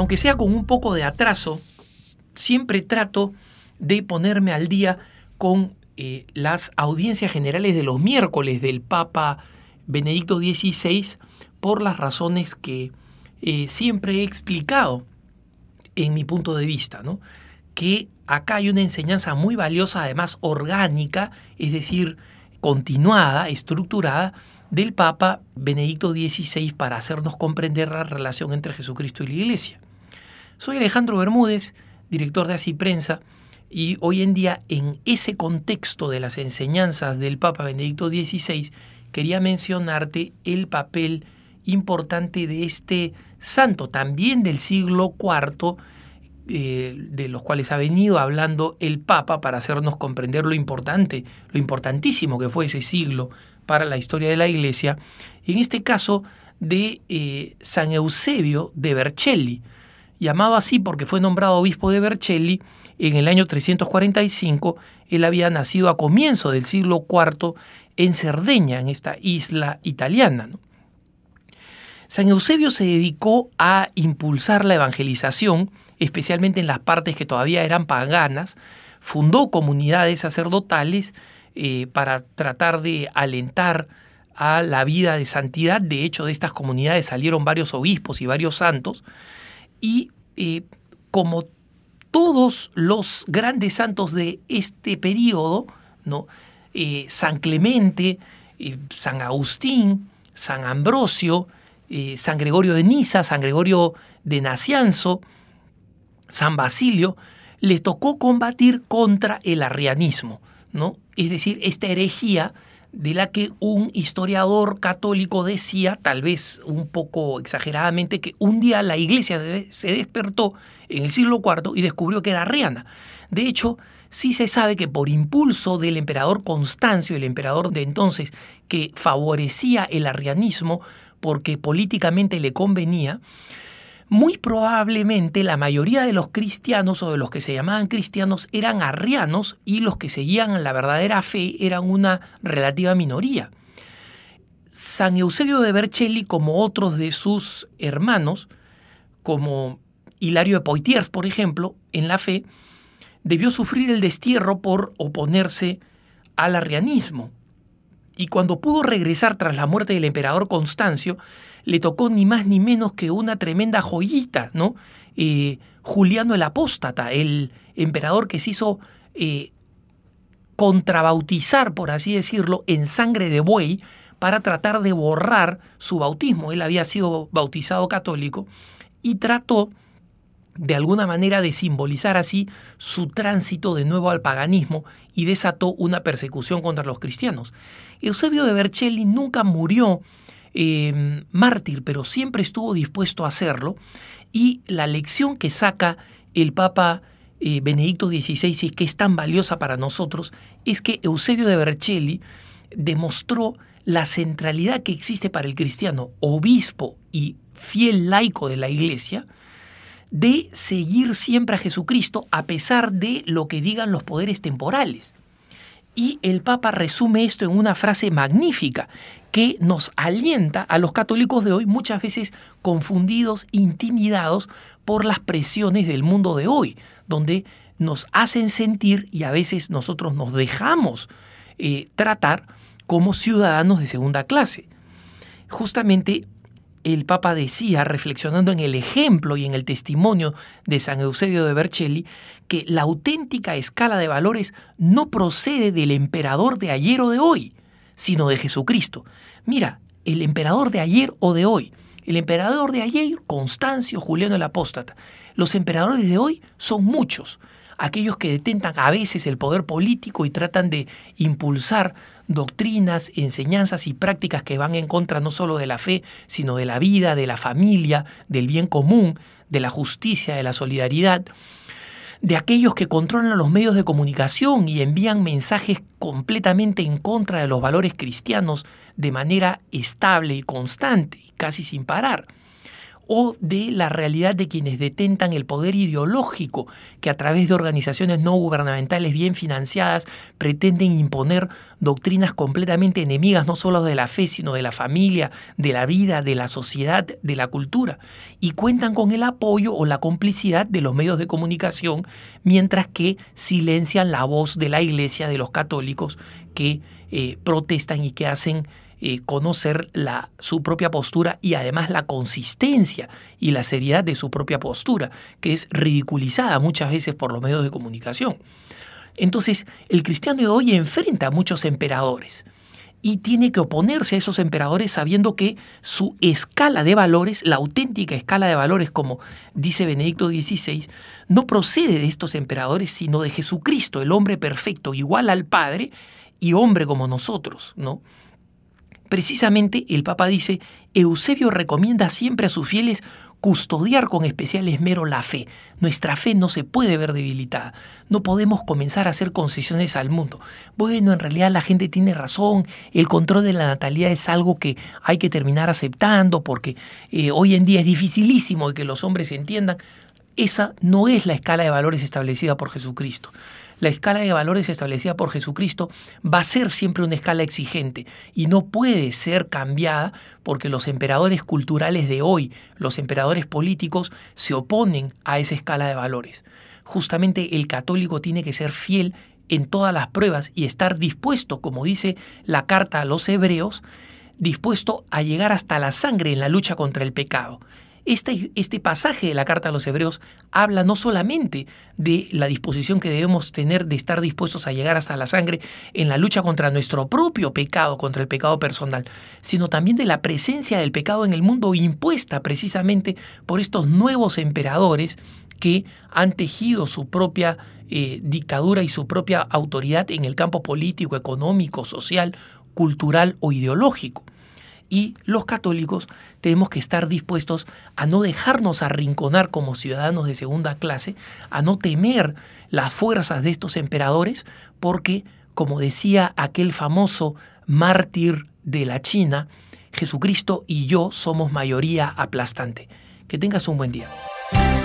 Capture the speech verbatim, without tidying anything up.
aunque sea con un poco de atraso, siempre trato de ponerme al día con eh, las audiencias generales de los miércoles del Papa Benedicto dieciséis por las razones que eh, siempre he explicado en mi punto de vista, ¿no? Que acá hay una enseñanza muy valiosa, además orgánica, es decir, continuada, estructurada, del Papa Benedicto dieciséis para hacernos comprender la relación entre Jesucristo y la Iglesia. Soy Alejandro Bermúdez, director de Así Prensa, y hoy en día, en ese contexto de las enseñanzas del Papa Benedicto dieciséis, quería mencionarte el papel importante de este santo, también del siglo cuarto, eh, de los cuales ha venido hablando el Papa para hacernos comprender lo importante, lo importantísimo que fue ese siglo para la historia de la Iglesia, en este caso de eh, San Eusebio de Vercelli, llamado así porque fue nombrado obispo de Vercelli en el año trescientos cuarenta y cinco. Él había nacido a comienzo del siglo cuarto en Cerdeña, en esta isla italiana, ¿no? San Eusebio se dedicó a impulsar la evangelización, especialmente en las partes que todavía eran paganas. Fundó comunidades sacerdotales eh, para tratar de alentar a la vida de santidad. De hecho, de estas comunidades salieron varios obispos y varios santos. Y eh, como todos los grandes santos de este periodo, ¿no? eh, San Clemente, eh, San Agustín, San Ambrosio, eh, San Gregorio de Niza, San Gregorio de Nacianzo, San Basilio, les tocó combatir contra el arrianismo, ¿no? Es decir, esta herejía de la que un historiador católico decía, tal vez un poco exageradamente, que un día la Iglesia se despertó en el siglo cuarto y descubrió que era arriana. De hecho, sí se sabe que por impulso del emperador Constancio, el emperador de entonces, que favorecía el arrianismo porque políticamente le convenía, muy probablemente la mayoría de los cristianos o de los que se llamaban cristianos eran arrianos y los que seguían la verdadera fe eran una relativa minoría. San Eusebio de Vercelli, como otros de sus hermanos, como Hilario de Poitiers, por ejemplo, en la fe, debió sufrir el destierro por oponerse al arrianismo. Y cuando pudo regresar tras la muerte del emperador Constancio, le tocó ni más ni menos que una tremenda joyita, ¿no? Eh, Juliano el Apóstata, el emperador que se hizo eh, contrabautizar, por así decirlo, en sangre de buey para tratar de borrar su bautismo. Él había sido bautizado católico y trató de alguna manera de simbolizar así su tránsito de nuevo al paganismo y desató una persecución contra los cristianos. Eusebio de Vercelli nunca murió eh, mártir, pero siempre estuvo dispuesto a hacerlo, y la lección que saca el Papa eh, Benedicto dieciséis y que es tan valiosa para nosotros es que Eusebio de Vercelli demostró la centralidad que existe para el cristiano, obispo y fiel laico de la Iglesia, de seguir siempre a Jesucristo a pesar de lo que digan los poderes temporales. Y el Papa resume esto en una frase magnífica que nos alienta a los católicos de hoy, muchas veces confundidos, intimidados por las presiones del mundo de hoy, donde nos hacen sentir y a veces nosotros nos dejamos eh, tratar como ciudadanos de segunda clase. Justamente el Papa decía, reflexionando en el ejemplo y en el testimonio de San Eusebio de Vercelli, que la auténtica escala de valores no procede del emperador de ayer o de hoy, sino de Jesucristo. Mira, el emperador de ayer o de hoy. El emperador de ayer, Constancio, Juliano el Apóstata. Los emperadores de hoy son muchos. Aquellos que detentan a veces el poder político y tratan de impulsar doctrinas, enseñanzas y prácticas que van en contra no solo de la fe, sino de la vida, de la familia, del bien común, de la justicia, de la solidaridad, de aquellos que controlan los medios de comunicación y envían mensajes completamente en contra de los valores cristianos de manera estable y constante y casi sin parar. o de la realidad de quienes detentan el poder ideológico que a través de organizaciones no gubernamentales bien financiadas pretenden imponer doctrinas completamente enemigas no solo de la fe, sino de la familia, de la vida, de la sociedad, de la cultura, y cuentan con el apoyo o la complicidad de los medios de comunicación, mientras que silencian la voz de la Iglesia, de los católicos que eh, protestan y que hacen Eh, conocer la, su propia postura y además la consistencia y la seriedad de su propia postura, que es ridiculizada muchas veces por los medios de comunicación. Entonces, el cristiano de hoy enfrenta a muchos emperadores y tiene que oponerse a esos emperadores sabiendo que su escala de valores, la auténtica escala de valores, como dice Benedicto dieciséis, no procede de estos emperadores, sino de Jesucristo, el hombre perfecto, igual al Padre y hombre como nosotros, ¿no? Precisamente el Papa dice, Eusebio recomienda siempre a sus fieles custodiar con especial esmero la fe. Nuestra fe no se puede ver debilitada. No podemos comenzar a hacer concesiones al mundo. Bueno, en realidad la gente tiene razón. El control de la natalidad es algo que hay que terminar aceptando porque eh, hoy en día es dificilísimo que los hombres entiendan. Esa no es la escala de valores establecida por Jesucristo. La escala de valores establecida por Jesucristo va a ser siempre una escala exigente y no puede ser cambiada porque los emperadores culturales de hoy, los emperadores políticos, se oponen a esa escala de valores. Justamente el católico tiene que ser fiel en todas las pruebas y estar dispuesto, como dice la carta a los hebreos, dispuesto a llegar hasta la sangre en la lucha contra el pecado. Este, este pasaje de la carta a los hebreos habla no solamente de la disposición que debemos tener de estar dispuestos a llegar hasta la sangre en la lucha contra nuestro propio pecado, contra el pecado personal, sino también de la presencia del pecado en el mundo impuesta precisamente por estos nuevos emperadores que han tejido su propia eh, dictadura y su propia autoridad en el campo político, económico, social, cultural o ideológico. Y los católicos tenemos que estar dispuestos a no dejarnos arrinconar como ciudadanos de segunda clase, a no temer las fuerzas de estos emperadores, porque, como decía aquel famoso mártir de la China, Jesucristo y yo somos mayoría aplastante. Que tengas un buen día.